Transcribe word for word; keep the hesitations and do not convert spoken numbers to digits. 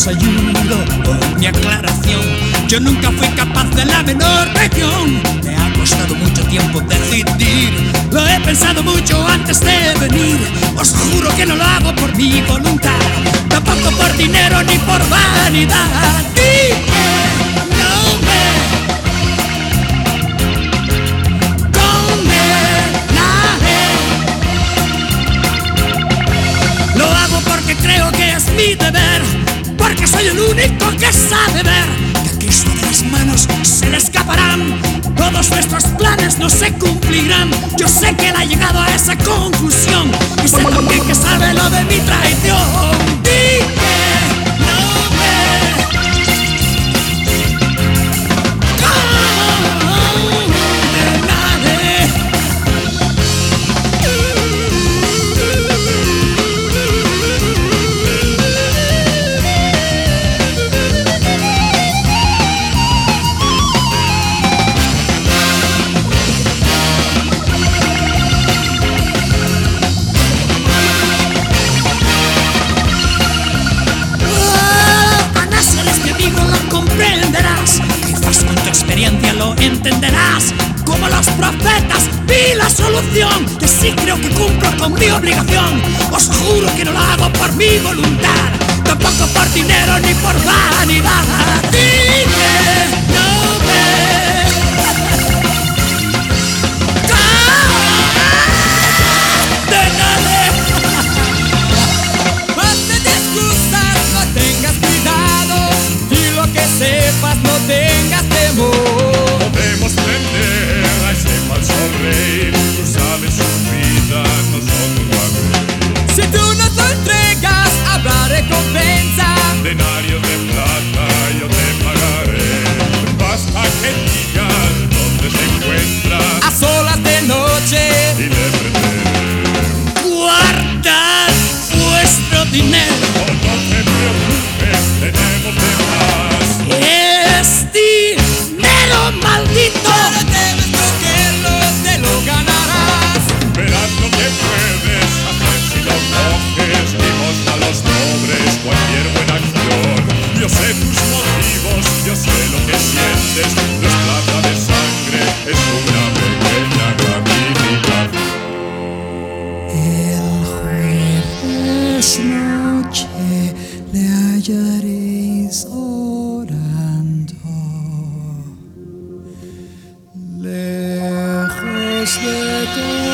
os ayudo con mi aclaración. Yo nunca fui capaz de la menor región. Me ha costado mucho tiempo decidir. Lo he pensado mucho antes de venir. Os juro que no lo hago por mi voluntad, tampoco por dinero ni por vanidad. Y no me condenaré. Lo hago porque creo que es mi deber, porque soy el único que sabe ver que a Cristo de las manos se le escaparán. Todos nuestros planes no se cumplirán. Yo sé que él ha llegado a esa conclusión, y sé también que sabe lo de mi traición. Y que no me condenaré. Quizás con tu experiencia lo entenderás. Como los profetas vi la solución, que sí creo que cumplo con mi obligación. Os juro que no lo hago por mi voluntad, tampoco por dinero ni por vanidad. Dime, no me condenaré. Hazte de excusas, no tengas cuidado, y lo que sepas no tengas temor. Podemos prender a ese falso rey. Tú sabes su vida, nosotros la vemos. Si tú nos lo entregas, habrá recompensa. Denario de plata yo te pagaré. Basta que digas dónde se encuentra A solas de noche, y le prenderé. Guardad vuestro dinero. Oh, no te preocupes, tenemos de más. Es dinero maldito. pero debes cogerlo, te lo ganarás. Verás lo que puedes hacer si lo coges. Dimos a los pobres cualquier buena acción. Yo sé tus motivos, yo sé lo que sientes. No es plata de sangre, es una pequeña gratificación. El jueves noche le hallaréis orando, lejos de todo.